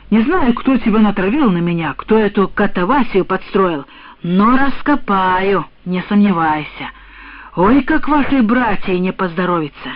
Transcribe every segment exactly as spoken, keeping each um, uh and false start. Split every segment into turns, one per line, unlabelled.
Не знаю, кто тебя натравил на меня, кто эту катавасию подстроил, но раскопаю, не сомневайся. Ой, как вашей братьей не поздоровится.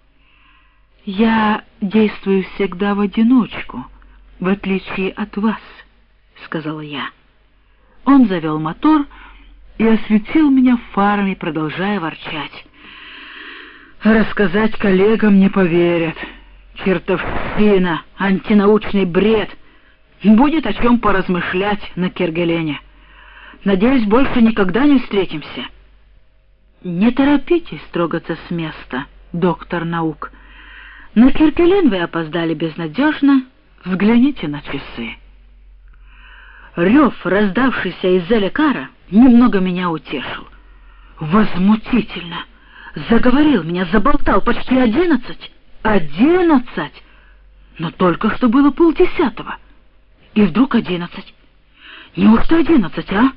Я действую всегда в одиночку, в отличие от вас, — сказала я. Он завел мотор и осветил меня фарами, продолжая ворчать. Рассказать коллегам не поверят. Чертовщина, антинаучный бред. Будет о чем поразмышлять на Кергелене. Надеюсь, больше никогда не встретимся. Не торопитесь трогаться с места, доктор наук. На Кергелен вы опоздали безнадежно. Взгляните на часы. Рев, раздавшийся из Элекара, немного меня утешил. Возмутительно. Заговорил меня, заболтал почти одиннадцать. Одиннадцать! Но только что было полдесятого. И вдруг одиннадцать. Неужто одиннадцать, а?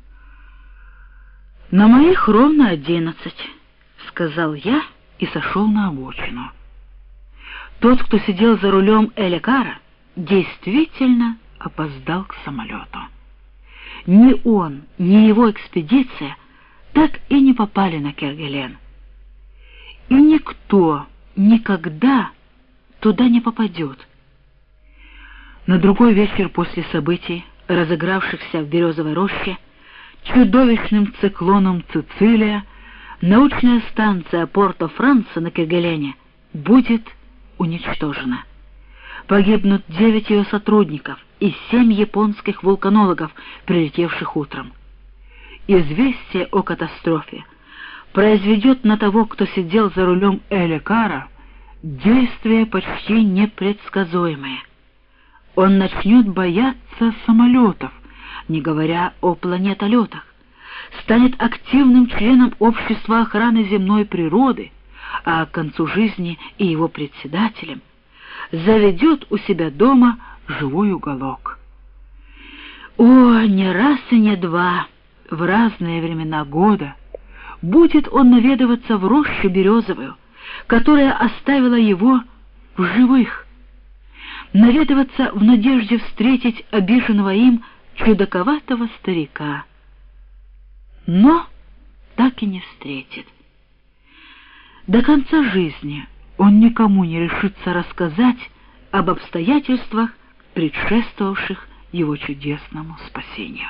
На моих ровно одиннадцать, сказал я и сошел на обочину. Тот, кто сидел за рулем Элекара, действительно опоздал к самолету. Ни он, ни его экспедиция так и не попали на Кергелен. И никто никогда туда не попадет. На другой вечер после событий, разыгравшихся в Березовой роще, чудовищным циклоном Цицилия, научная станция Порто-Францо на Кергелене будет уничтожена. Погибнут девять ее сотрудников и семь японских вулканологов, прилетевших утром. Известие о катастрофе произведет на того, кто сидел за рулем Элекара, действие почти непредсказуемое. Он начнет бояться самолетов, не говоря о планетолетах, станет активным членом общества охраны земной природы, а к концу жизни и его председателем заведет у себя дома живой уголок. О, не раз и не два, в разные времена года, будет он наведываться в рощу березовую, которая оставила его в живых, наведываться в надежде встретить обиженного им чудаковатого старика. Но так и не встретит. До конца жизни он никому не решится рассказать об обстоятельствах, предшествовавших его чудесному спасению.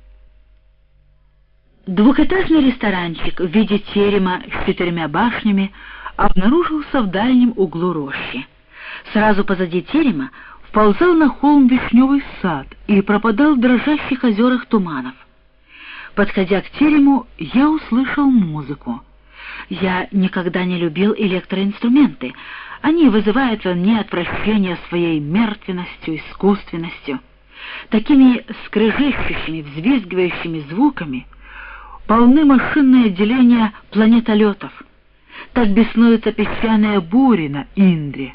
Двухэтажный ресторанчик в виде терема с четырьмя башнями обнаружился в дальнем углу рощи. Сразу позади терема вползал на холм вишневый сад и пропадал в дрожащих озерах туманов. Подходя к терему, я услышал музыку. Я никогда не любил электроинструменты. Они вызывают во мне отвращение своей мертвенностью, искусственностью. Такими скрежещущими, взвизгивающими звуками полны машинные отделения планетолетов. Так беснуются песчаные бури на Индре.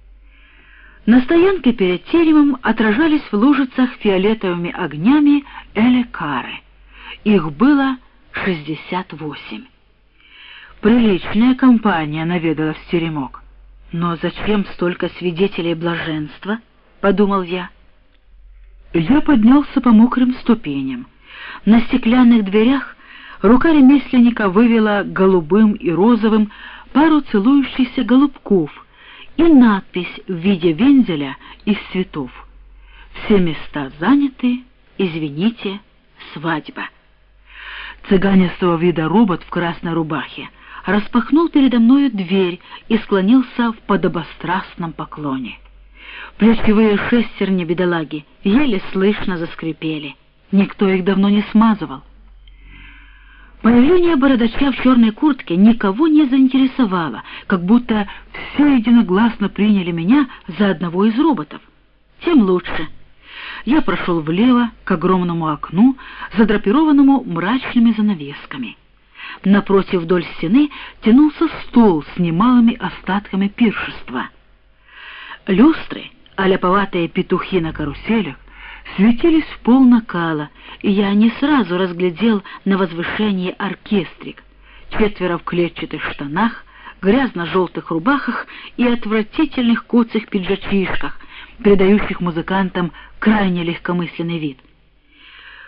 На стоянке перед теремом отражались в лужицах фиолетовыми огнями Элекары. Их было шестьдесят восемь. Приличная компания наведалась в теремок. Но зачем столько свидетелей блаженства? Подумал я. Я поднялся по мокрым ступеням. На стеклянных дверях рука ремесленника вывела голубым и розовым пару целующихся голубков и надпись в виде вензеля из цветов. Все места заняты, извините, свадьба. Цыганистого вида робот в красной рубахе распахнул передо мною дверь и склонился в подобострастном поклоне. Плечевые шестерни бедолаги еле слышно заскрипели. Никто их давно не смазывал. Появление бородача в черной куртке никого не заинтересовало, как будто все единогласно приняли меня за одного из роботов. Тем лучше. Я прошел влево к огромному окну, задрапированному мрачными занавесками. Напротив, вдоль стены, тянулся стол с немалыми остатками пиршества. Люстры, а ляповатые петухи на каруселях, светились в пол накала, и я не сразу разглядел на возвышении оркестрик, четверо в клетчатых штанах, грязно-желтых рубахах и отвратительных куцых пиджачишках, придающих музыкантам крайне легкомысленный вид.